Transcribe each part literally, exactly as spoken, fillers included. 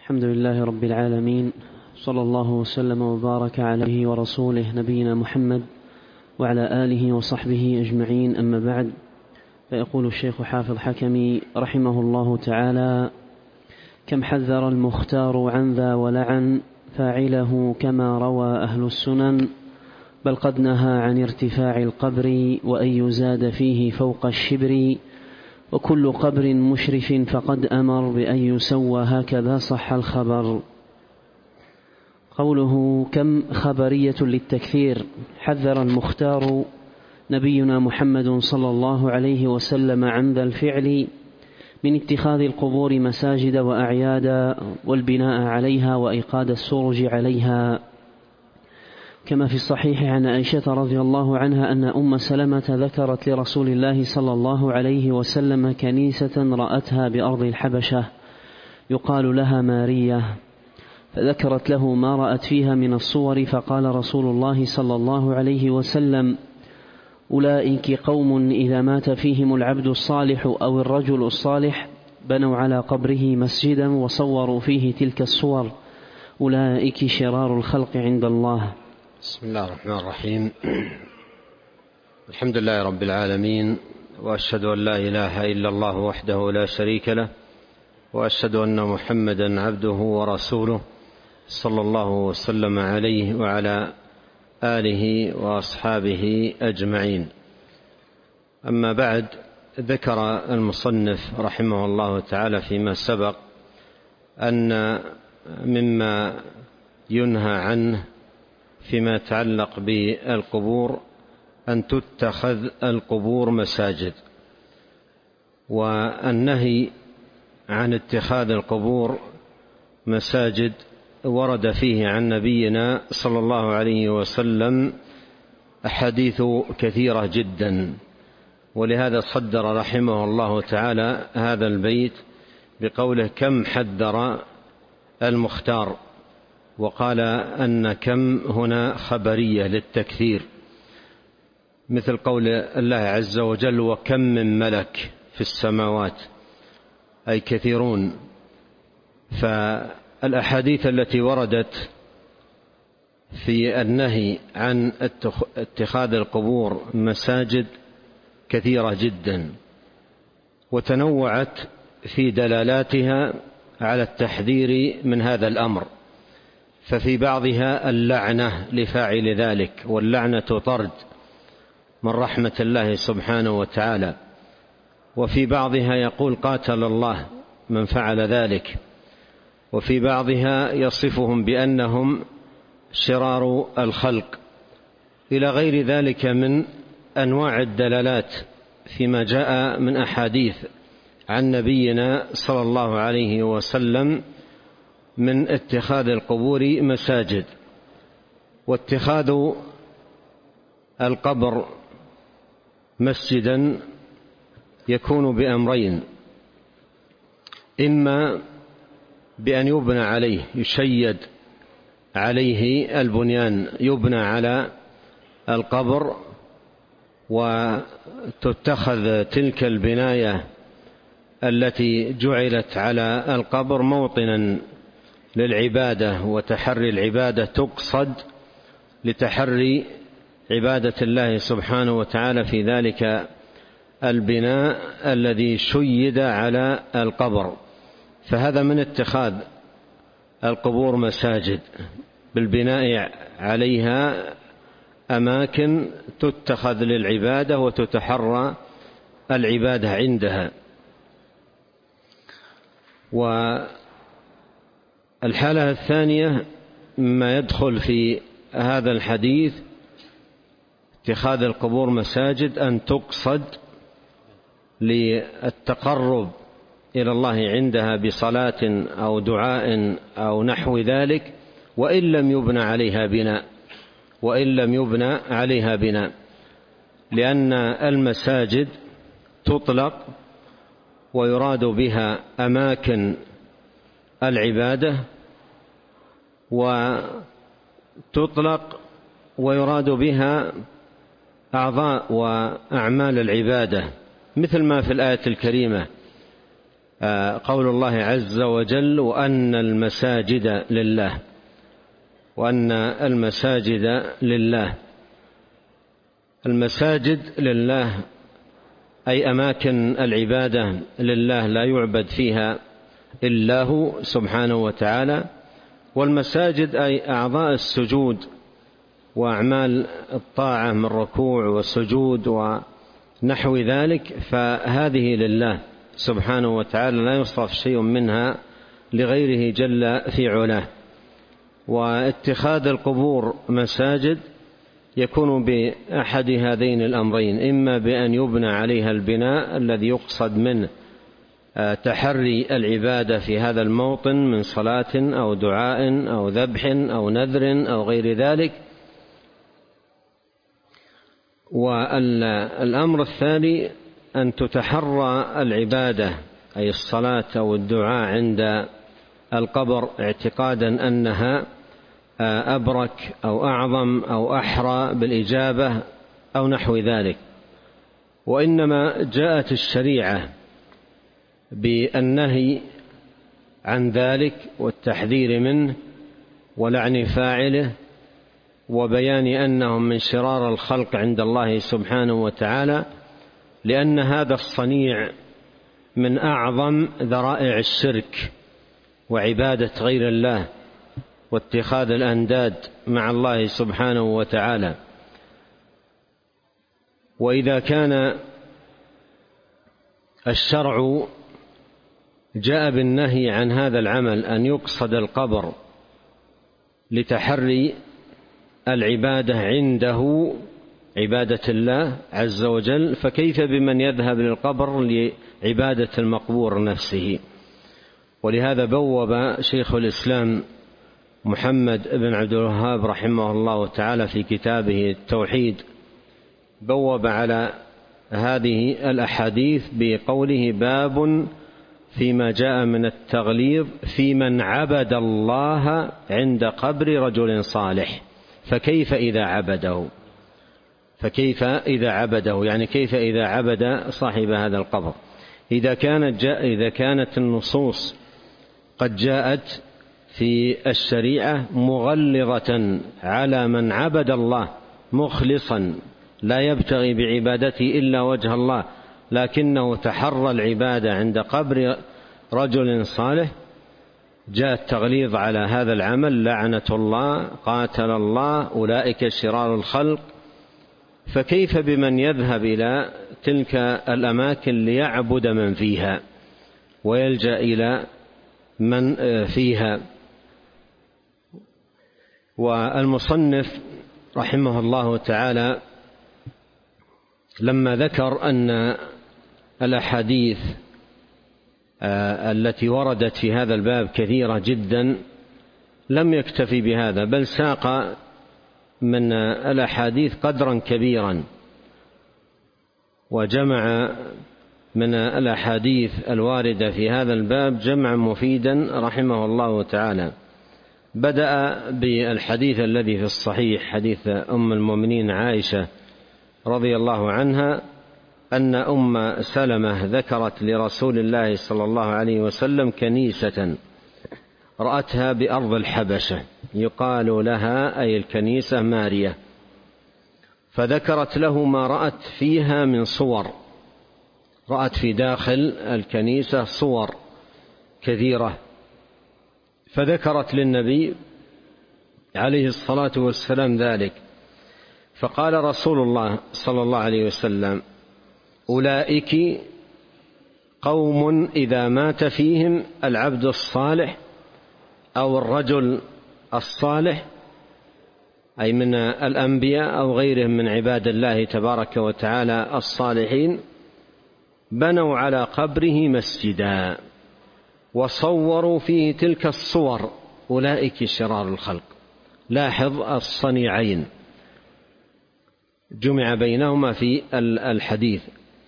الحمد لله رب العالمين، صلى الله وسلم وبارك عليه ورسوله نبينا محمد وعلى آله وصحبه أجمعين، أما بعد. فيقول الشيخ حافظ حكمي رحمه الله تعالى: كم حذر المختار عن ذا ولعن فاعله كما روى أهل السنن، بل قد نهى عن ارتفاع القبر وأن يزاد فيه فوق الشبر، وكل قبر مشرف فقد أمر بأن يسوى، هكذا صح الخبر. قوله كم خبرية للتكثير. حذر المختار نبينا محمد صلى الله عليه وسلم عن ذا الفعل من اتخاذ القبور مساجد وأعيادا والبناء عليها وإيقاد السرج عليها، كما في الصحيح عن عائشة رضي الله عنها أن أم سلمة ذكرت لرسول الله صلى الله عليه وسلم كنيسة رأتها بأرض الحبشة يقال لها مارية، فذكرت له ما رأت فيها من الصور، فقال رسول الله صلى الله عليه وسلم: أولئك قوم إذا مات فيهم العبد الصالح أو الرجل الصالح بنوا على قبره مسجدا وصوروا فيه تلك الصور، أولئك شرار الخلق عند الله. بسم الله الرحمن الرحيم. الحمد لله رب العالمين، وأشهد أن لا إله إلا الله وحده لا شريك له، وأشهد أن محمدا عبده ورسوله صلى الله وسلم عليه وعلى آله وأصحابه أجمعين. أما بعد، ذكر المصنف رحمه الله تعالى فيما سبق أن مما ينهى عنه فيما يتعلق بالقبور أن تتخذ القبور مساجد، والنهي عن اتخاذ القبور مساجد ورد فيه عن نبينا صلى الله عليه وسلم أحاديث كثيرة جدا، ولهذا صدر رحمه الله تعالى هذا البيت بقوله: كم حذر المختار، وقال أن كم هنا خبرية للتكثير، مثل قول الله عز وجل: وكم من ملك في السماوات، أي كثيرون. فالأحاديث التي وردت في النهي عن اتخاذ القبور مساجد كثيرة جدا، وتنوعت في دلالاتها على التحذير من هذا الأمر، ففي بعضها اللعنة لفاعل ذلك، واللعنة طرد من رحمة الله سبحانه وتعالى، وفي بعضها يقول: قاتل الله من فعل ذلك، وفي بعضها يصفهم بأنهم شرار الخلق، إلى غير ذلك من أنواع الدلالات فيما جاء من أحاديث عن نبينا صلى الله عليه وسلم من اتخاذ القبور مساجد. واتخاذ القبر مسجدا يكون بأمرين: إما بأن يبنى عليه، يشيد عليه البنيان، يبنى على القبر وتتخذ تلك البناية التي جعلت على القبر موطنا للعبادة وتحري العبادة، تقصد لتحري عبادة الله سبحانه وتعالى في ذلك البناء الذي شيد على القبر، فهذا من اتخاذ القبور مساجد، بالبناء عليها أماكن تتخذ للعبادة وتتحرى العبادة عندها. والحالة الثانية ما يدخل في هذا الحديث اتخاذ القبور مساجد أن تقصد للتقرب إلى الله عندها بصلاة أو دعاء أو نحو ذلك، وإن لم يبنى عليها بناء وإن لم يبنى عليها بناء لأن المساجد تطلق ويراد بها أماكن العبادة، وتطلق ويراد بها أعضاء وأعمال العبادة، مثل ما في الآية الكريمة: قول الله عز وجل: وأن المساجد لله، وأن المساجد لله. المساجد لله أي أماكن العبادة لله لا يعبد فيها إلا هو سبحانه وتعالى. والمساجد أي أعضاء السجود وأعمال الطاعة من ركوع وسجود ونحو ذلك، فهذه لله سبحانه وتعالى لا يصرف شيء منها لغيره جل في علاه. واتخاذ القبور مساجد يكون بأحد هذين الأمرين: إما بأن يبنى عليها البناء الذي يقصد منه تحري العبادة في هذا الموطن من صلاة أو دعاء أو ذبح أو نذر أو غير ذلك. والأمر الثاني أن تتحرى العبادة أي الصلاة أو الدعاء عند القبر اعتقادا أنها أبرك أو أعظم أو أحرى بالإجابة أو نحو ذلك. وإنما جاءت الشريعة بالنهي عن ذلك والتحذير منه ولعن فاعله وبيان أنهم من شرار الخلق عند الله سبحانه وتعالى، لأن هذا الصنيع من أعظم ذرائع الشرك وعبادة غير الله واتخاذ الأنداد مع الله سبحانه وتعالى. وإذا كان الشرع جاء بالنهي عن هذا العمل أن يقصد القبر لتحري العبادة عنده عبادة الله عز وجل، فكيف بمن يذهب للقبر لعبادة المقبور نفسه؟ ولهذا بوب شيخ الإسلام محمد بن عبد الوهاب رحمه الله تعالى في كتابه التوحيد بوب على هذه الأحاديث بقوله: باب فيما جاء من التغليظ في من عبد الله عند قبر رجل صالح. فكيف إذا عبده؟ فكيف إذا عبده يعني كيف إذا عبد صاحب هذا القبر؟ إذا كانت جاء إذا كانت النصوص قد جاءت في الشريعة مغلظة على من عبد الله مخلصا لا يبتغي بعبادته إلا وجه الله، لكنه تحرى العبادة عند قبر رجل صالح، جاء التغليظ على هذا العمل: لعنة الله، قاتل الله، أولئك شرار الخلق. فكيف بمن يذهب إلى تلك الأماكن ليعبد من فيها ويلجأ إلى من فيها؟ والمصنف رحمه الله تعالى لما ذكر أن الأحاديث التي وردت في هذا الباب كثيرة جدا لم يكتفي بهذا، بل ساق من الأحاديث قدرا كبيرا، وجمع من الأحاديث الواردة في هذا الباب جمعا مفيدا رحمه الله تعالى. بدأ بالحديث الذي في الصحيح، حديث أم المؤمنين عائشة رضي الله عنها أن أم سلمة ذكرت لرسول الله صلى الله عليه وسلم كنيسة رأتها بأرض الحبشة يقال لها أي الكنيسة مارية، فذكرت له ما رأت فيها من صور، رأت في داخل الكنيسة صور كثيرة، فذكرت للنبي عليه الصلاة والسلام ذلك، فقال رسول الله صلى الله عليه وسلم: أولئك قوم إذا مات فيهم العبد الصالح أو الرجل الصالح، أي من الأنبياء أو غيرهم من عباد الله تبارك وتعالى الصالحين، بنوا على قبره مسجدا وصوروا فيه تلك الصور، أولئك شرار الخلق. لاحظ الصنيعين جمع بينهما في الحديث.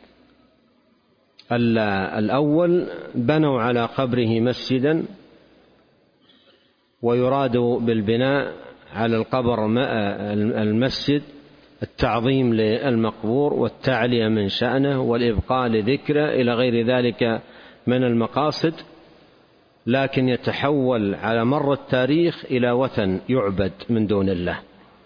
الأول بنوا على قبره مسجدا، ويراد بالبناء على القبر المسجد التعظيم للمقبور والتعلية من شأنه والإبقاء لذكره إلى غير ذلك من المقاصد، لكن يتحول على مر التاريخ إلى وثن يعبد من دون الله،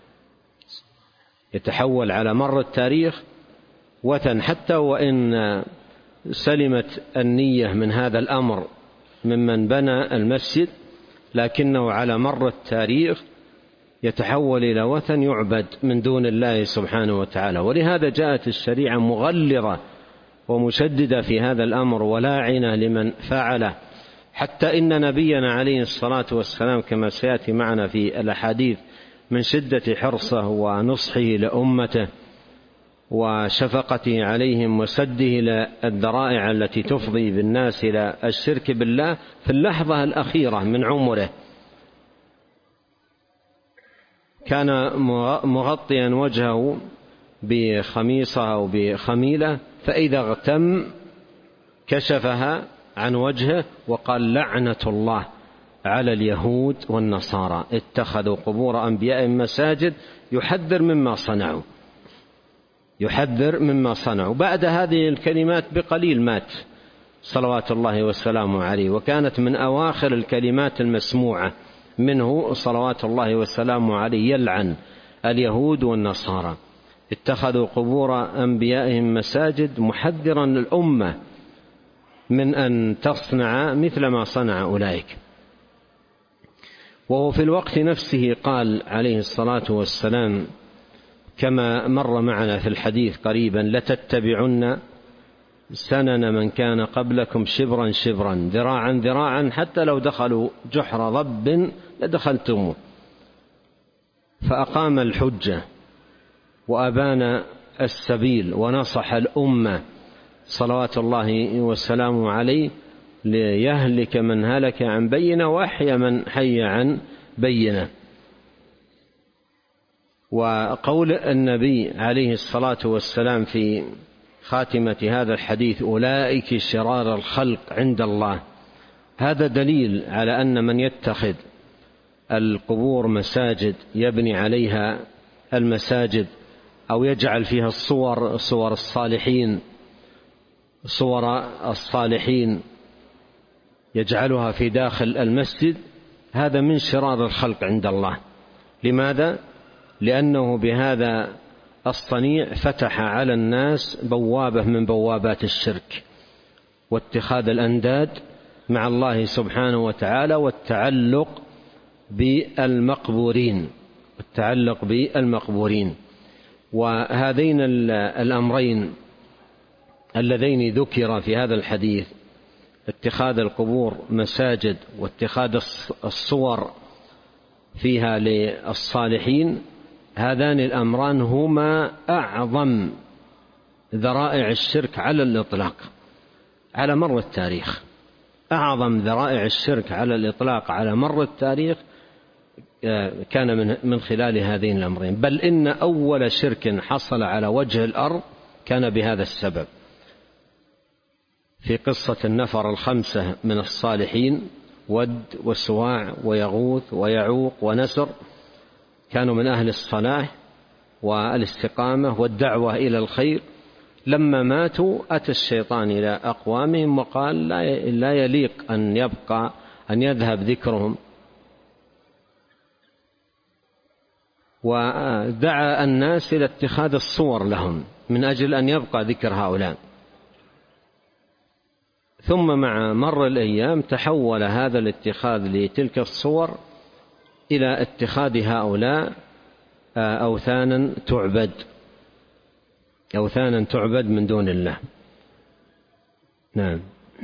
يتحول على مر التاريخ وثن، حتى وإن سلمت النية من هذا الأمر ممن بنى المسجد، لكنه على مر التاريخ يتحول إلى وثن يعبد من دون الله سبحانه وتعالى. ولهذا جاءت الشريعة مغلظة ومشددة في هذا الأمر ولاعنة لمن فعله، حتى إن نبينا عليه الصلاة والسلام كما سيأتي معنا في الأحاديث من شدة حرصه ونصحه لأمته وشفقته عليهم وسده للذرائع التي تفضي بالناس إلى الشرك بالله في اللحظة الأخيرة من عمره كان مغطيا وجهه بخميصة أو بخميلة، فإذا اغتم كشفها عن وجهه وقال: لعنة الله على اليهود والنصارى اتخذوا قبور أنبيائهم مساجد، يحذر مما صنعوا، يحذر مما صنعوا. بعد هذه الكلمات بقليل مات صلوات الله والسلام عليه، وكانت من أواخر الكلمات المسموعة منه صلوات الله والسلام عليه: يلعن اليهود والنصارى اتخذوا قبور أنبيائهم مساجد، محذرا الأمة من أن تصنع مثل ما صنع أولئك. وهو في الوقت نفسه قال عليه الصلاة والسلام كما مر معنا في الحديث قريبا: لتتبعن سنن من كان قبلكم شبرا شبرا ذراعا ذراعا حتى لو دخلوا جحر ضب لدخلتموه. فأقام الحجة وأبان السبيل ونصح الأمة صلوات الله والسلام عليه ليهلك من هلك عن بينة وأحيا من حي عن بينة. وقول النبي عليه الصلاة والسلام في خاتمة هذا الحديث: أولئك شرار الخلق عند الله، هذا دليل على أن من يتخذ القبور مساجد يبني عليها المساجد أو يجعل فيها الصور، صور الصالحين صور الصالحين يجعلها في داخل المسجد، هذا من شرار الخلق عند الله. لماذا؟ لأنه بهذا الصنيع فتح على الناس بوابة من بوابات الشرك واتخاذ الأنداد مع الله سبحانه وتعالى والتعلق بالمقبورين التعلق بالمقبورين وهذين الأمرين اللذين ذكر في هذا الحديث، اتخاذ القبور مساجد واتخاذ الصور فيها للصالحين، هذان الأمران هما أعظم ذرائع الشرك على الإطلاق على مر التاريخ. أعظم ذرائع الشرك على الإطلاق على مر التاريخ كان من من خلال هذين الأمرين، بل إن أول شرك حصل على وجه الأرض كان بهذا السبب. في قصة النفر الخمسة من الصالحين: ود وسواع ويغوث ويعوق ونسر، كانوا من أهل الصلاح والاستقامة والدعوة إلى الخير. لما ماتوا أتى الشيطان إلى أقوامهم وقال: لا يليق أن يبقى أن يذهب ذكرهم، ودعا الناس إلى اتخاذ الصور لهم من أجل أن يبقى ذكر هؤلاء. ثم مع مر الأيام تحول هذا الاتخاذ لتلك الصور إلى اتخاذ هؤلاء أوثانا تعبد أوثانا تعبد من دون الله. نعم.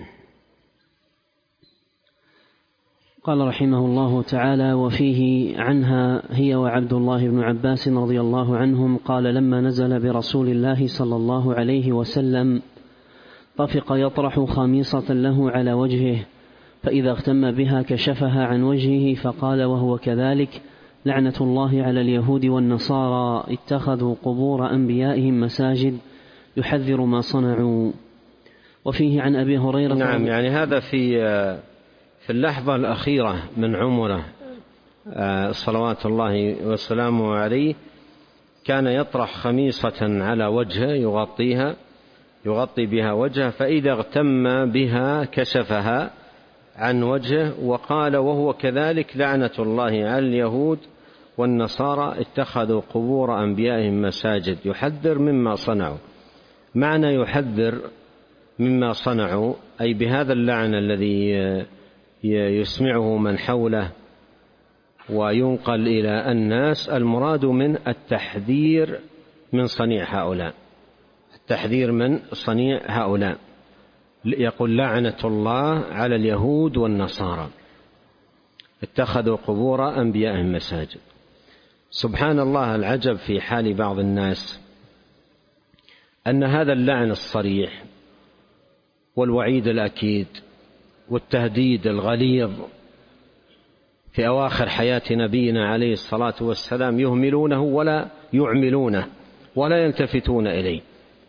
قال رحمه الله تعالى: وفيه عنها هي وعبد الله بن عباس رضي الله عنهم قال: لما نزل برسول الله صلى الله عليه وسلم طفق يطرح خميصة له على وجهه، فإذا اغتم بها كشفها عن وجهه، فقال وهو كذلك: لعنة الله على اليهود والنصارى اتخذوا قبور أنبيائهم مساجد، يحذر ما صنعوا. وفيه عن أبي هريرة. نعم، يعني هذا في في اللحظة الأخيرة من عمره صلوات الله وسلامه عليه كان يطرح خميصة على وجهه يغطيها، يغطي بها وجهه، فإذا اغتم بها كشفها عن وجهه. وقال وهو كذلك لعنة الله على اليهود والنصارى اتخذوا قبور أنبيائهم مساجد، يحذر مما صنعوا. معنى يحذر مما صنعوا أي بهذا اللعن الذي يسمعه من حوله وينقل إلى الناس، المراد من التحذير من صنيع هؤلاء، التحذير من صنيع هؤلاء. يقول لعنة الله على اليهود والنصارى اتخذوا قبور أنبيائهم مساجد. سبحان الله، العجب في حال بعض الناس أن هذا اللعن الصريح والوعيد الأكيد والتهديد الغليظ في أواخر حياة نبينا عليه الصلاة والسلام يهملونه ولا يعملونه ولا يلتفتون إليه،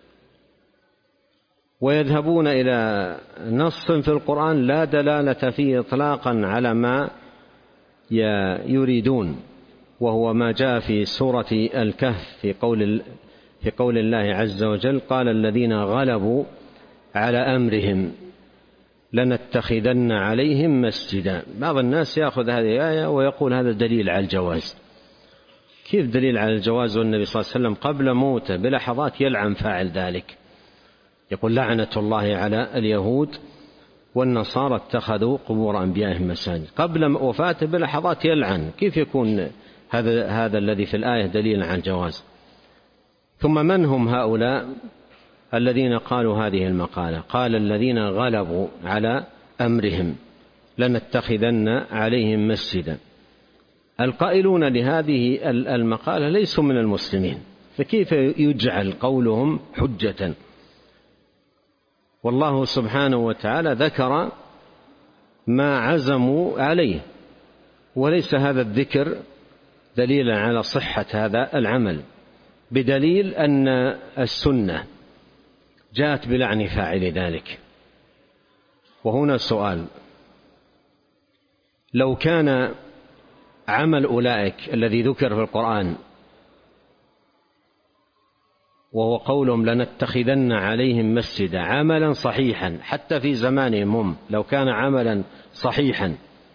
ويذهبون إلى نص في القرآن لا دلالة فيه إطلاقا على ما يريدون، وهو ما جاء في سورة الكهف في قول في قول الله عز وجل قال الذين غلبوا على أمرهم لنتخذن عليهم مسجدا. بعض الناس يأخذ هذه الآية ويقول هذا دليل على الجواز. كيف دليل على الجواز والنبي صلى الله عليه وسلم قبل موته بلحظات يلعن فاعل ذلك؟ يقول لعنة الله على اليهود والنصارى اتخذوا قبور أنبيائهم مساجد، قبل وفاته بلحظات يلعن. كيف يكون هذا هذا الذي في الآية دليل على الجواز؟ ثم من هم هؤلاء الذين قالوا هذه المقالة؟ قال الذين غلبوا على أمرهم لنتخذن عليهم مسجدا. القائلون لهذه المقالة ليسوا من المسلمين، فكيف يجعل قولهم حجة؟ والله سبحانه وتعالى ذكر ما عزموا عليه، وليس هذا الذكر دليلا على صحة هذا العمل، بدليل أن السنة جاءت بلعن فاعل ذلك. وهنا سؤال: لو كان عمل أولئك الذي ذكر في القرآن وهو قولهم لنتخذن عليهم مسجدا عملا صحيحا حتى في زمانهم هم، لو كان عملا صحيحا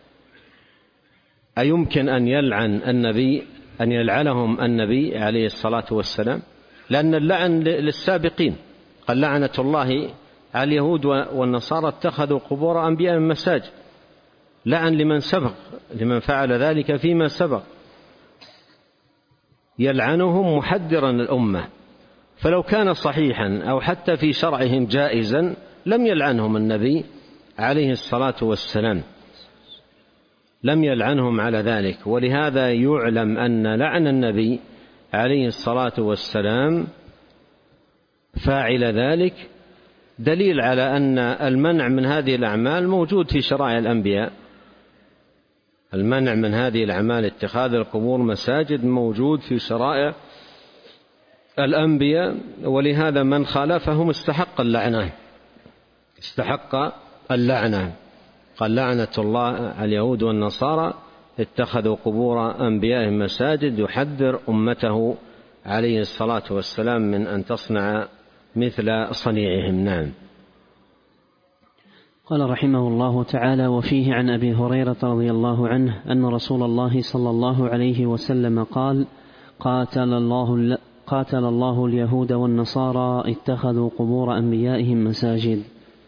أيمكن أن يلعن النبي أن يلعنهم النبي عليه الصلاة والسلام؟ لأن اللعن للسابقين، قال لعنة الله على اليهود والنصارى اتخذوا قبور أنبيائهم مساجد، لعن لمن سبق، لمن فعل ذلك فيما سبق، يلعنهم محذرا الأمة. فلو كان صحيحا أو حتى في شرعهم جائزا لم يلعنهم النبي عليه الصلاة والسلام، لم يلعنهم على ذلك. ولهذا يعلم أن لعن النبي عليه الصلاة والسلام فاعل ذلك دليل على أن المنع من هذه الأعمال موجود في شرائع الأنبياء. المنع من هذه الأعمال اتخاذ القبور مساجد موجود في شرائع الأنبياء، ولهذا من خالفهم استحق اللعنة، استحق اللعنة. قال لعنة الله على اليهود والنصارى اتخذوا قبور أنبيائهم مساجد، يحذر أمته عليه الصلاة والسلام من أن تصنع مثل صنيعهم. نعم. قال رحمه الله تعالى: وفيه عن أبي هريرة رضي الله عنه أن رسول الله صلى الله عليه وسلم قال: قاتل الله, قاتل الله اليهود والنصارى اتخذوا قبور أنبيائهم مساجد.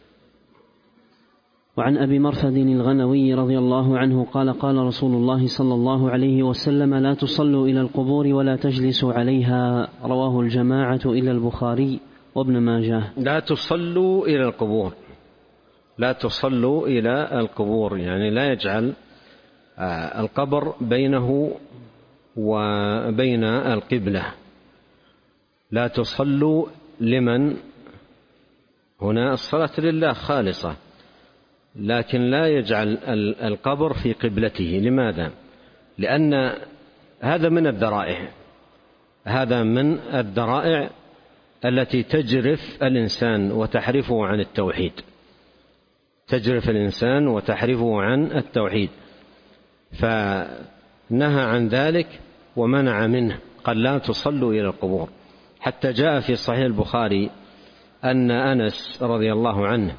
وعن أبي مرثد الغنوي رضي الله عنه قال: قال رسول الله صلى الله عليه وسلم: لا تصلوا إلى القبور ولا تجلسوا عليها. رواه الجماعة إلى البخاري وابن ماجه. لا تصلوا إلى القبور، لا تصلوا إلى القبور يعني لا يجعل القبر بينه وبين القبلة. لا تصلوا لمن هنا الصلاة لله خالصة، لكن لا يجعل القبر في قبلته. لماذا؟ لأن هذا من الذرائع، هذا من الذرائع التي تجرف الإنسان وتحرفه عن التوحيد، تجرف الإنسان وتحرفه عن التوحيد، فنهى عن ذلك ومنع منه، قال لا تصلوا إلى القبور. حتى جاء في صحيح البخاري أن أنس رضي الله عنه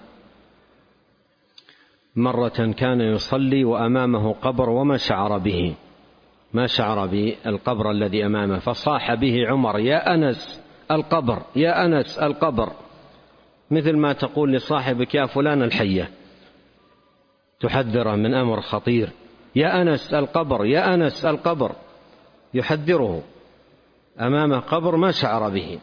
مرة كان يصلي وأمامه قبر وما شعر به، ما شعر بالقبر الذي أمامه، فصاح به عمر: يا أنس القبر، يا أنس القبر، مثل ما تقول لصاحبك: يا فلان الحية، تحذره من أمر خطير. يا أنس القبر، يا أنس القبر، يحذره أمام قبر ما شعر به.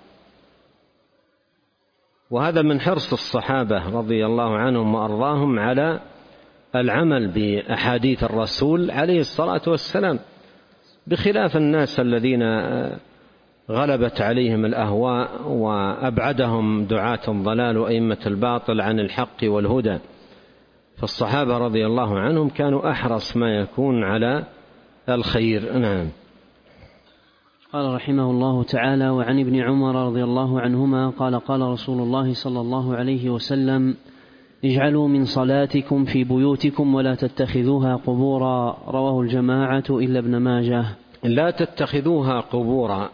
وهذا من حرص الصحابة رضي الله عنهم وأرضاهم على العمل بأحاديث الرسول عليه الصلاة والسلام، بخلاف الناس الذين غلبت عليهم الأهواء وأبعدهم دعاة الضلال وأئمة الباطل عن الحق والهدى. فالصحابة رضي الله عنهم كانوا أحرص ما يكون على الخير. نعم. قال رحمه الله تعالى: وعن ابن عمر رضي الله عنهما قال: قال رسول الله صلى الله عليه وسلم: اجعلوا من صلاتكم في بيوتكم ولا تتخذوها قبورا. رواه الجماعة إلا ابن ماجه. لا تتخذوها قبورا،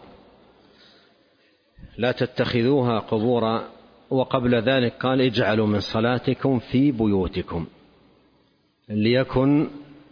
لا تتخذوها قبورا. وقبل ذلك قال: اجعلوا من صلاتكم في بيوتكم، ليكن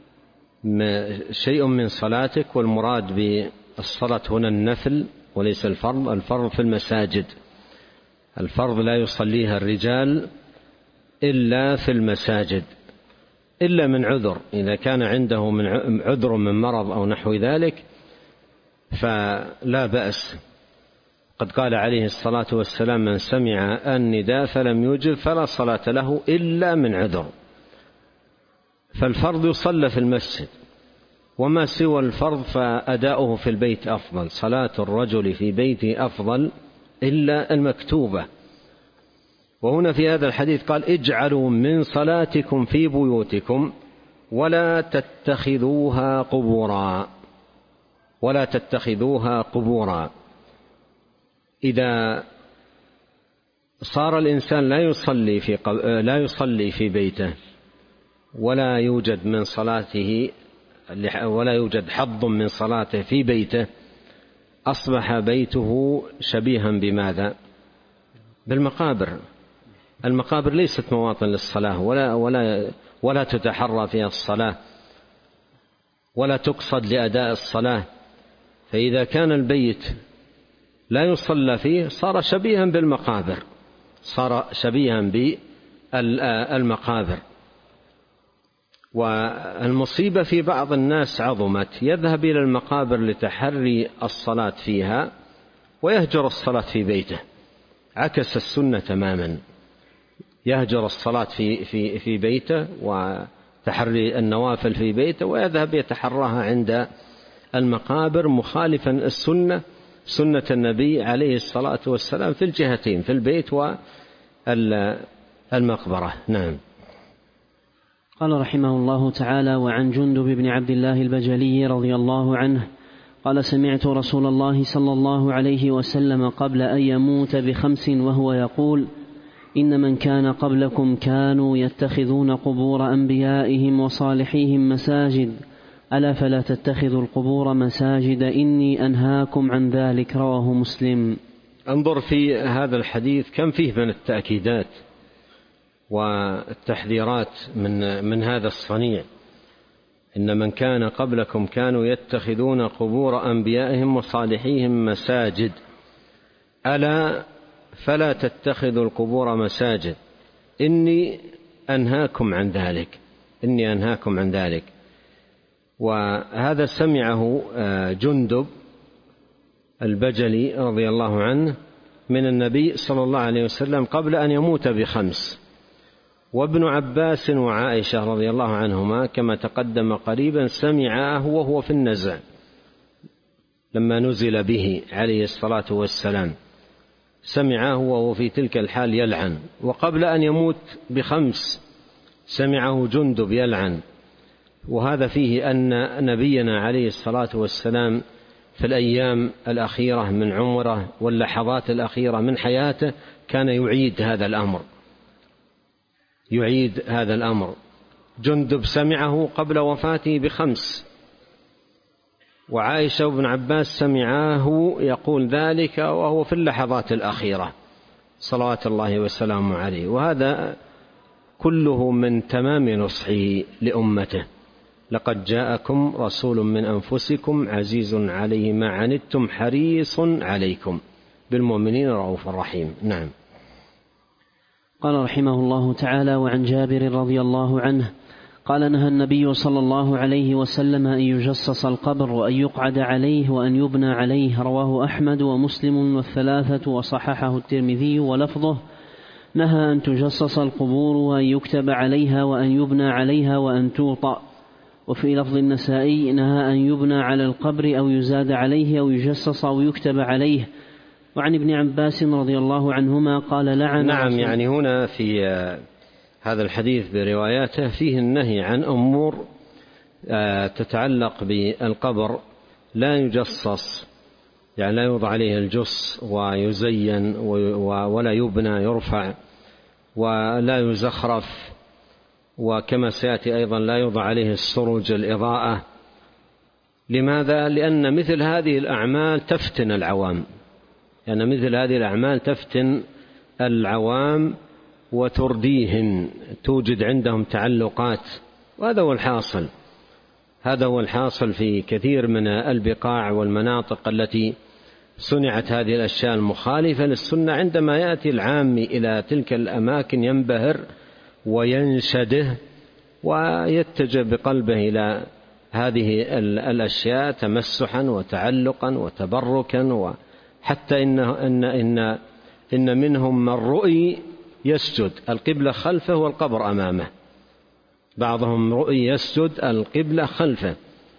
شيء من صلاتك، والمراد بالصلاة هنا النفل وليس الفرض. الفرض في المساجد، الفرض لا يصليها الرجال إلا في المساجد، إلا من عذر، إذا كان عنده من عذر من مرض أو نحو ذلك فلا بأس. قد قال عليه الصلاة والسلام: من سمع النداء فلم يجب فلا صلاة له إلا من عذر. فالفرض يصلى في المسجد، وما سوى الفرض فأداؤه في البيت أفضل. صلاة الرجل في بيته أفضل إلا المكتوبة. وهنا في هذا الحديث قال: اجعلوا من صلاتكم في بيوتكم ولا تتخذوها قبورا، ولا تتخذوها قبورا. إذا صار الإنسان لا يصلي في لا يصلي في بيته، ولا يوجد من صلاته ولا يوجد حظ من صلاته في بيته، أصبح بيته شبيها بماذا؟ بالمقابر. المقابر ليست مواطن للصلاة، ولا ولا ولا تتحرى فيها الصلاة، ولا تقصد لأداء الصلاة. فإذا كان البيت لا يصلى فيه صار شبيها بالمقابر، صار شبيها بالمقابر. والمصيبة في بعض الناس عظمت، يذهب إلى المقابر لتحري الصلاة فيها ويهجر الصلاة في بيته، عكس السنة تماما. يهجر الصلاة في في في بيته وتحري النوافل في بيته، ويذهب يتحراها عند المقابر، مخالفا السنة، سنة النبي عليه الصلاة والسلام في الجهتين، في البيت والمقبرة. نعم. قال رحمه الله تعالى: وعن جندب بن عبد الله البجلي رضي الله عنه قال: سمعت رسول الله صلى الله عليه وسلم قبل أن يموت بخمس وهو يقول: إن من كان قبلكم كانوا يتخذون قبور أنبيائهم وصالحيهم مساجد، ألا فلا تتخذوا القبور مساجد، إني أنهاكم عن ذلك. رواه مسلم. انظر في هذا الحديث كم فيه من التأكيدات والتحذيرات من من هذا الصنيع. إن من كان قبلكم كانوا يتخذون قبور أنبيائهم وصالحيهم مساجد، ألا فلا تتخذوا القبور مساجد، إني أنهاكم عن ذلك، إني أنهاكم عن ذلك. وهذا سمعه جندب البجلي رضي الله عنه من النبي صلى الله عليه وسلم قبل أن يموت بخمس. وابن عباس وعائشة رضي الله عنهما كما تقدم قريبا سمعاه وهو في النزع لما نزل به عليه الصلاة والسلام، سمعاه وهو في تلك الحال يلعن. وقبل أن يموت بخمس سمعه جندب يلعن. وهذا فيه أن نبينا عليه الصلاة والسلام في الأيام الأخيرة من عمره واللحظات الأخيرة من حياته كان يعيد هذا الأمر، يعيد هذا الأمر. جندب سمعه قبل وفاته بخمس، وعائشة وابن عباس سمعاه يقول ذلك وهو في اللحظات الأخيرة. صلوات الله وسلامه عليه. وهذا كله من تمام نصحه لأمته: لقد جاءكم رسول من أنفسكم عزيز عليه ما عنتم حريص عليكم بالمؤمنين رؤوف رحيم. نعم. قال رحمه الله تعالى: وعن جابر رضي الله عنه قال: نهى النبي صلى الله عليه وسلم أن يجصص القبر وأن يقعد عليه وأن يبنى عليه. رواه أحمد ومسلم والثلاثة وصححه الترمذي، ولفظه: نهى أن تجصص القبور وأن يكتب عليها وأن يبنى عليها وأن توطأ. وفي لفظ النسائي: نهى أن يبنى على القبر أو يزاد عليه أو يجصص أو يكتب عليه. وعن ابن عباس رضي الله عنهما قال: لعن نعم. يعني هنا في هذا الحديث برواياته فيه النهي عن أمور تتعلق بالقبر لا يجصص، يعني لا يوضع عليه الجص ويزين ولا يبنى يرفع ولا يزخرف، وكما سيأتي أيضا لا يوضع عليه السروج الإضاءة. لماذا؟ لأن مثل هذه الأعمال تفتن العوام، لأن يعني مثل هذه الأعمال تفتن العوام وترديهم، توجد عندهم تعلقات، وهذا هو الحاصل هذا هو الحاصل في كثير من البقاع والمناطق التي صنعت هذه الأشياء المخالفة للسنة. عندما يأتي العامي إلى تلك الأماكن ينبهر وينشده ويتجه بقلبه إلى هذه الأشياء تمسحا وتعلقا وتبركا، وحتى إن, إن, إن, إن منهم من رؤي يسجد القبلة خلفه والقبر أمامه، بعضهم رؤي يسجد القبلة خلفه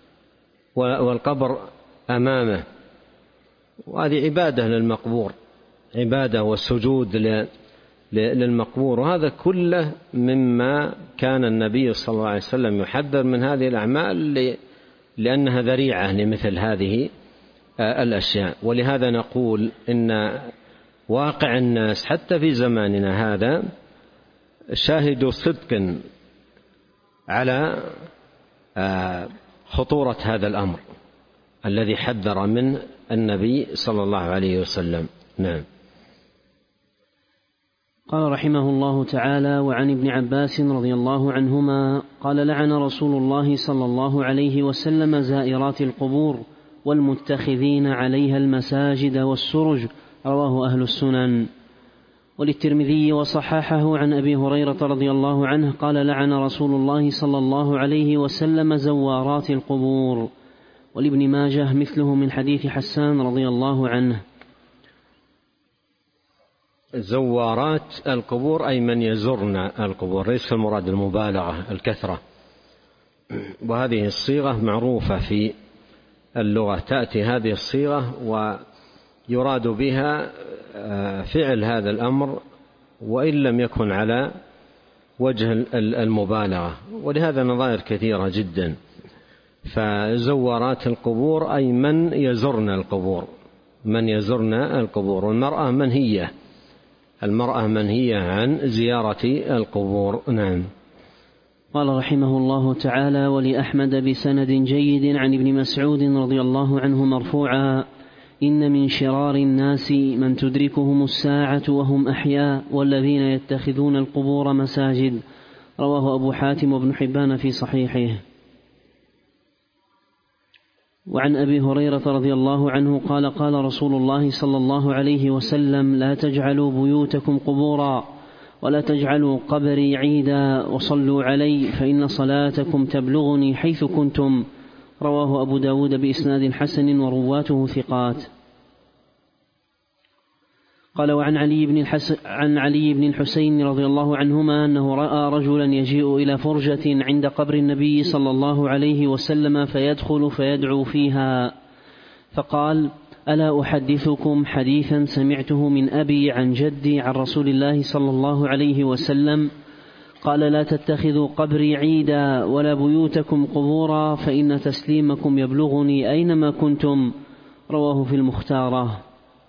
والقبر أمامه، وهذه عبادة للمقبور، عبادة والسجود للمقبور. وهذا كله مما كان النبي صلى الله عليه وسلم يحذر من هذه الأعمال لأنها ذريعة لمثل هذه الأشياء. ولهذا نقول إن واقع الناس حتى في زماننا هذا شاهدوا صدق على خطورة هذا الأمر الذي حذر منه النبي صلى الله عليه وسلم. نعم. قال رحمه الله تعالى: وعن ابن عباس رضي الله عنهما قال: لعن رسول الله صلى الله عليه وسلم زائرات القبور والمتخذين عليها المساجد والسرج. رواه أهل السنن. وللترمذي وصححه عن أبي هريرة رضي الله عنه قال: لعن رسول الله صلى الله عليه وسلم زوارات القبور. ولابن ماجه مثله من حديث حسان رضي الله عنه. زوارات القبور أي من يزورن القبور، ليس المراد المبالغة الكثرة، وهذه الصيغة معروفة في اللغة، تأتي هذه الصيغة ويراد بها فعل هذا الأمر وإن لم يكن على وجه المبالغة، ولهذا نظائر كثيرة جدا. فزوارات القبور أي من يزورن القبور، من يزورن القبور. والمرأة منهية المرأة منهية عن زيارة القبور. نعم. قال رحمه الله تعالى: ولأحمد بسند جيد عن ابن مسعود رضي الله عنه مرفوعا: إن من شرار الناس من تدركهم الساعة وهم أحياء والذين يتخذون القبور مساجد. رواه أبو حاتم وابن حبان في صحيحه. وعن أبي هريرة رضي الله عنه قال: قال رسول الله صلى الله عليه وسلم: لا تجعلوا بيوتكم قبورا ولا تجعلوا قبري عيدا وصلوا علي فإن صلاتكم تبلغني حيث كنتم. رواه أبو داود بإسناد حسن ورواته ثقات. قال: وعن علي بن الحسن عن علي بن الحسين رضي الله عنهما أنه رأى رجلا يجيء إلى فرجة عند قبر النبي صلى الله عليه وسلم فيدخل فيدعو فيها، فقال: ألا أحدثكم حديثا سمعته من أبي عن جدي عن رسول الله صلى الله عليه وسلم؟ قال: لا تتخذوا قبري عيدا ولا بيوتكم قبورا فإن تسليمكم يبلغني أينما كنتم. رواه في المختارة.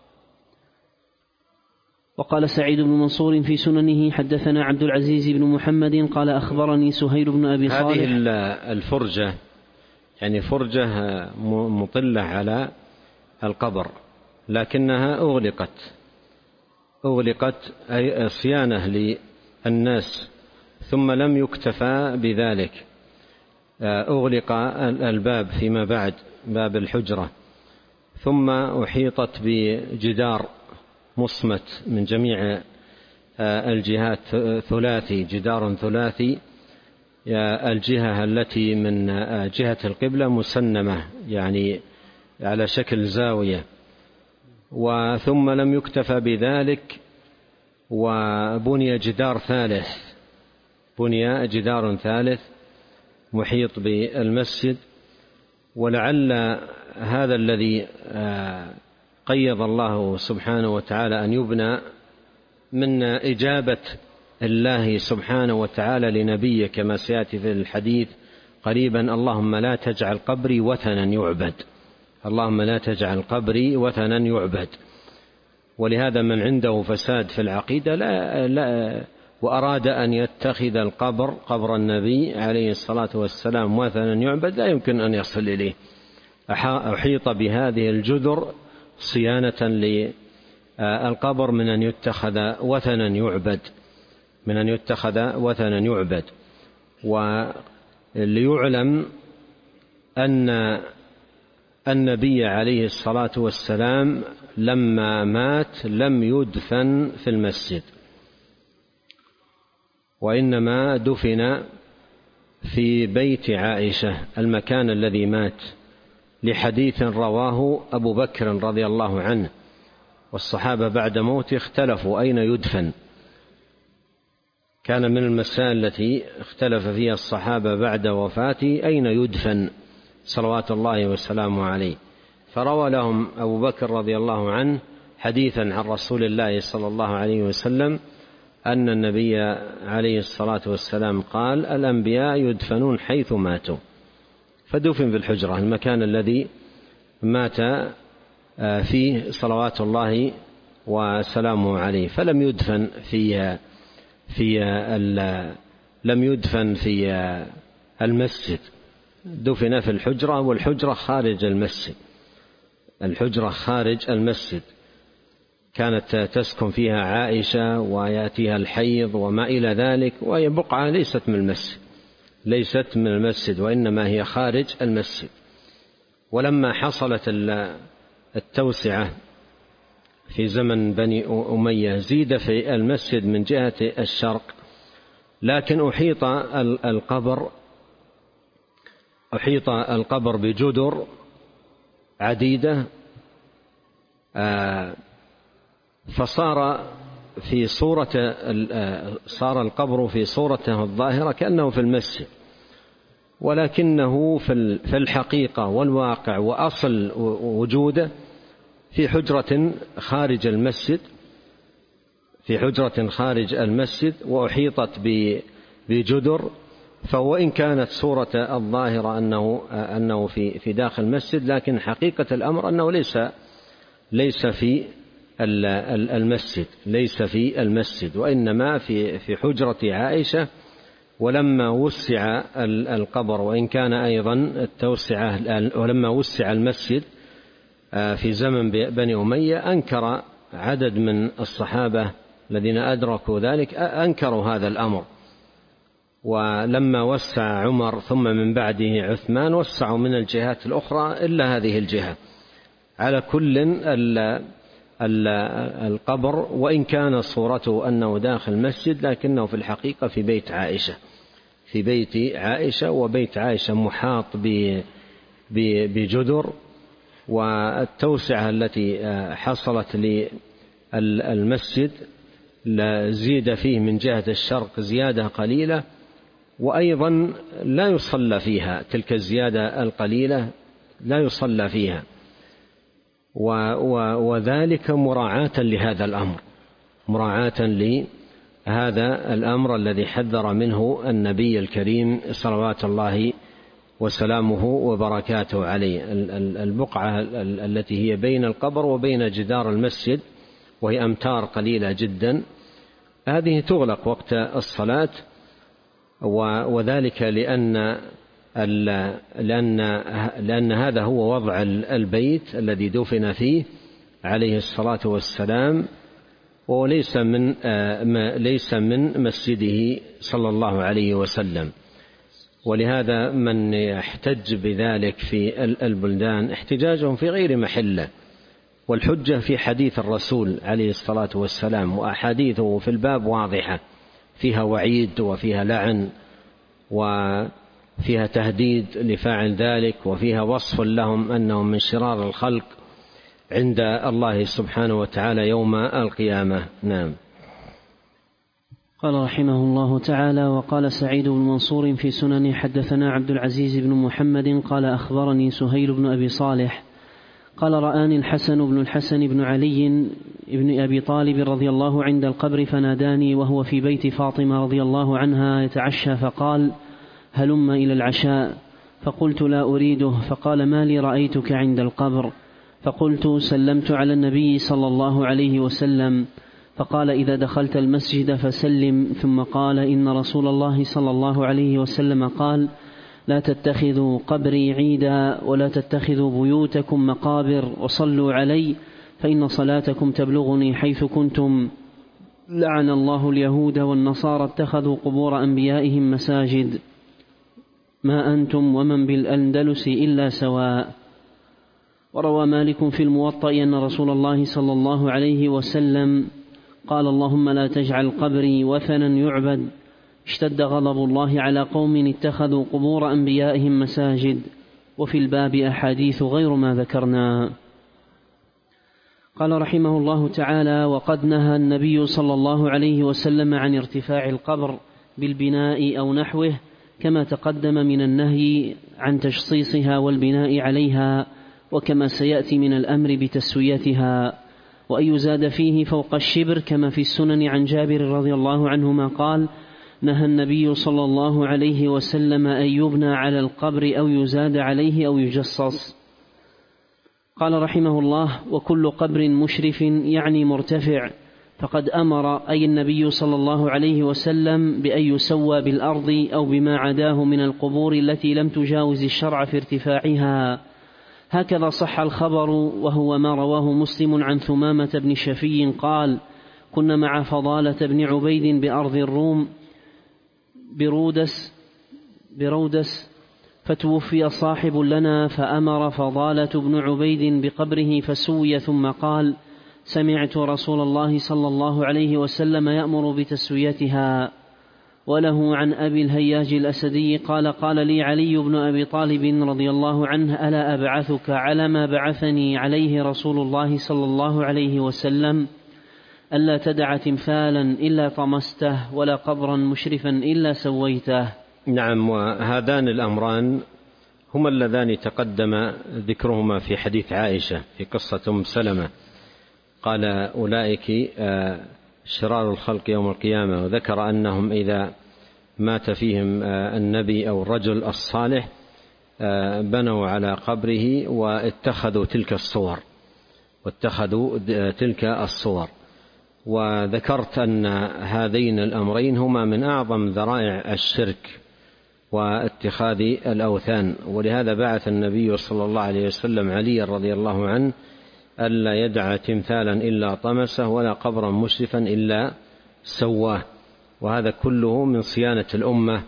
وقال سعيد بن منصور في سننه: حدثنا عبد العزيز بن محمد قال: أخبرني سهيل بن أبي صالح. هذه الفرجة يعني فرجة مطلة على القبر لكنها أغلقت، أغلقت أي صيانة للناس، ثم لم يكتفى بذلك، أغلق الباب فيما بعد، باب الحجرة، ثم أحيطت بجدار مصمت من جميع الجهات، ثلاثي، جدار ثلاثي، الجهة التي من جهة القبلة مسنمة يعني على شكل زاوية. وثم لم يكتفى بذلك وبني جدار ثالث، بني جدار ثالث محيط بالمسجد. ولعل هذا الذي قيض الله سبحانه وتعالى أن يبنى من إجابة الله سبحانه وتعالى لنبيه كما سيأتي في الحديث قريبا: اللهم لا تجعل قبري وثنا يعبد، اللهم لا تجعل قبري وثنا يعبد. ولهذا من عنده فساد في العقيدة لا لا وأراد أن يتخذ القبر قبر النبي عليه الصلاة والسلام وثنا يعبد لا يمكن أن يصل إليه. أحيط بهذه الجذر صيانة للقبر من أن يتخذ وثنا يعبد، من أن يتخذ وثنا يعبد. وليعلم أن النبي عليه الصلاة والسلام لما مات لم يدفن في المسجد، وإنما دفن في بيت عائشة المكان الذي مات، لحديث رواه أبو بكر رضي الله عنه. والصحابة بعد موته اختلفوا أين يدفن، كان من المسائل التي اختلف فيها الصحابة بعد وفاته أين يدفن صلوات الله وسلامه عليه. فروى لهم أبو بكر رضي الله عنه حديثا عن رسول الله صلى الله عليه وسلم أن النبي عليه الصلاة والسلام قال: الأنبياء يدفنون حيث ماتوا، فدفن في الحجرة المكان الذي مات فيه صلوات الله وسلامه عليه، فلم يدفن في في لم يدفن في المسجد، دفن في الحجرة، والحجرة خارج المسجد، الحجرة خارج المسجد. كانت تسكن فيها عائشة ويأتيها الحيض وما إلى ذلك، وهي بقعة ليست من المسجد، ليست من المسجد وإنما هي خارج المسجد. ولما حصلت التوسعة في زمن بني أمية زيد في المسجد من جهة الشرق، لكن أحيط القبر أحيط القبر بجدر عديدة، فصار في صورة صار القبر في صورته الظاهرة كأنه في المسجد، ولكنه في الحقيقة والواقع وأصل وجوده في حجرة خارج المسجد، في حجرة خارج المسجد، وأحيطت بجدر. فوإن كانت صورة الظاهرة أنه أنه في في داخل المسجد، لكن حقيقة الأمر أنه ليس ليس في المسجد، ليس في المسجد، وإنما في في حجرة عائشة. ولما وسع القبر، وإن كان أيضا التوسعة، ولما وسع المسجد في زمن بني أمية، أنكر عدد من الصحابة الذين أدركوا ذلك أنكروا هذا الأمر. ولما وسع عمر ثم من بعده عثمان وسعوا من الجهات الأخرى إلا هذه الجهة. على كل القبر وإن كان صورته أنه داخل المسجد، لكنه في الحقيقة في بيت عائشة، في بيت عائشة، وبيت عائشة محاط بجدر. والتوسعة التي حصلت للمسجد زيد فيه من جهة الشرق زيادة قليلة، وأيضا لا يصلى فيها، تلك الزيادة القليلة لا يصلى فيها، وذلك مراعاة لهذا الأمر، مراعاة لهذا الأمر الذي حذر منه النبي الكريم صلوات الله وسلامه وبركاته عليه. البقعة التي هي بين القبر وبين جدار المسجد، وهي أمتار قليلة جدا، هذه تغلق وقت الصلاة، وذلك لأن لأن لأن هذا هو وضع البيت الذي دفن فيه عليه الصلاة والسلام، وليس من ليس من مسجده صلى الله عليه وسلم. ولهذا من يحتج بذلك في البلدان احتجاجهم في غير محله، والحجة في حديث الرسول عليه الصلاة والسلام، وأحاديثه في الباب واضحة، فيها وعيد وفيها لعن وفيها تهديد لفاعل ذلك، وفيها وصف لهم أنهم من شرار الخلق عند الله سبحانه وتعالى يوم القيامة. نعم. قال رحمه الله تعالى: وقال سعيد بن منصور في سنن: حدثنا عبد العزيز بن محمد قال أخبرني سهيل بن أبي صالح قال: رآني الحسن بن الحسن بن علي بن أبي طالب رضي الله عند القبر، فناداني وهو في بيت فاطمة رضي الله عنها يتعشى، فقال: هلم إلى العشاء. فقلت: لا أريده. فقال: ما لي رأيتك عند القبر؟ فقلت: سلمت على النبي صلى الله عليه وسلم. فقال: إذا دخلت المسجد فسلم. ثم قال: إن رسول الله صلى الله عليه وسلم قال: لا تتخذوا قبري عيدا، ولا تتخذوا بيوتكم مقابر، وصلوا علي فإن صلاتكم تبلغني حيث كنتم. لعن الله اليهود والنصارى اتخذوا قبور أنبيائهم مساجد، ما أنتم ومن بالأندلس إلا سواء. وروى مالك في الموطأ أن رسول الله صلى الله عليه وسلم قال: اللهم لا تجعل قبري وثنا يعبد. اشتد غضب الله على قوم اتخذوا قبور أنبيائهم مساجد. وفي الباب أحاديث غير ما ذكرنا. قال رحمه الله تعالى: وقد نهى النبي صلى الله عليه وسلم عن ارتفاع القبر بالبناء أو نحوه، كما تقدم من النهي عن تشصيصها والبناء عليها، وكما سيأتي من الأمر بتسويتها، وأن يزاد فيه فوق الشبر، كما في السنن عن جابر رضي الله عنهما قال: نهى النبي صلى الله عليه وسلم أن يبنى على القبر أو يزاد عليه أو يجصص. قال رحمه الله: وكل قبر مشرف يعني مرتفع، فقد أمر أي النبي صلى الله عليه وسلم بأن يسوى بالأرض أو بما عداه من القبور التي لم تجاوز الشرع في ارتفاعها. هكذا صح الخبر، وهو ما رواه مسلم عن ثمامة بن شفي قال: كنا مع فضالة بن عبيد بأرض الروم برودس, برودس فتوفي صاحب لنا، فأمر فضالة بن عبيد بقبره فسوي، ثم قال: سمعت رسول الله صلى الله عليه وسلم يأمر بتسويتها. وله عن أبي الهياج الأسدي قال: قال لي علي بن أبي طالب رضي الله عنه: ألا أبعثك على ما بعثني عليه رسول الله صلى الله عليه وسلم؟ ألا تدع تمثالا إلا طمسته، ولا قبرا مشرفا إلا سويته. نعم. وهذان الأمران هما اللذان تقدم ذكرهما في حديث عائشة في قصة أم سلمة، قال: أولئك شرار الخلق يوم القيامة، وذكر أنهم إذا مات فيهم النبي أو الرجل الصالح بنوا على قبره واتخذوا تلك الصور واتخذوا تلك الصور. وذكرت أن هذين الأمرين هما من أعظم ذرائع الشرك واتخاذ الأوثان، ولهذا بعث النبي صلى الله عليه وسلم علي رضي الله عنه ألا يدع تمثالا إلا طمسه، ولا قبرا مشرفا إلا سواه. وهذا كله من صيانة الأمة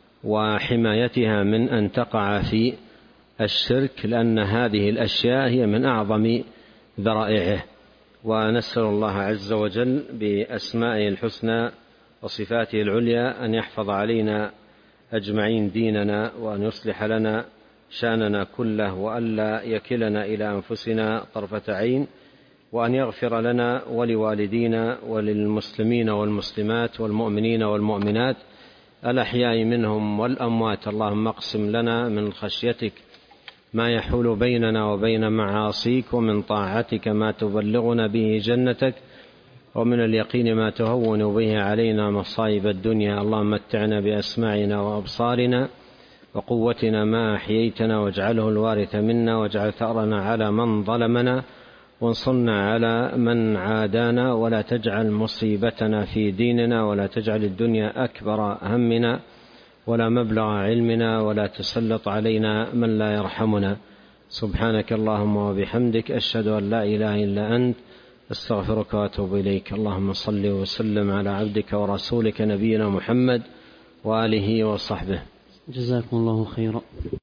وحمايتها من أن تقع في الشرك، لأن هذه الأشياء هي من أعظم ذرائعه. ونسأل الله عز وجل بأسمائه الحسنى وصفاته العليا أن يحفظ علينا أجمعين ديننا، وأن يصلح لنا شأننا كله، وألا يكلنا إلى أنفسنا طرفة عين، وأن يغفر لنا ولوالدينا وللمسلمين والمسلمات والمؤمنين والمؤمنات الأحياء منهم والأموات. اللهم اقسم لنا من خشيتك ما يحول بيننا وبين معاصيك، ومن طاعتك ما تبلغنا به جنتك، ومن اليقين ما تهون به علينا مصائب الدنيا. اللهم متعنا بأسماعنا وأبصارنا وقوتنا ما أحييتنا، واجعله الوارث منا، واجعل ثأرنا على من ظلمنا، وانصرنا على من عادانا، ولا تجعل مصيبتنا في ديننا، ولا تجعل الدنيا أكبر همنا ولا مبلغ علمنا، ولا تسلط علينا من لا يرحمنا. سبحانك اللهم وبحمدك، أشهد أن لا إله إلا أنت، أستغفرك وأتوب إليك. اللهم صل وسلم على عبدك ورسولك نبينا محمد وآله وصحبه. جزاكم الله خيرا.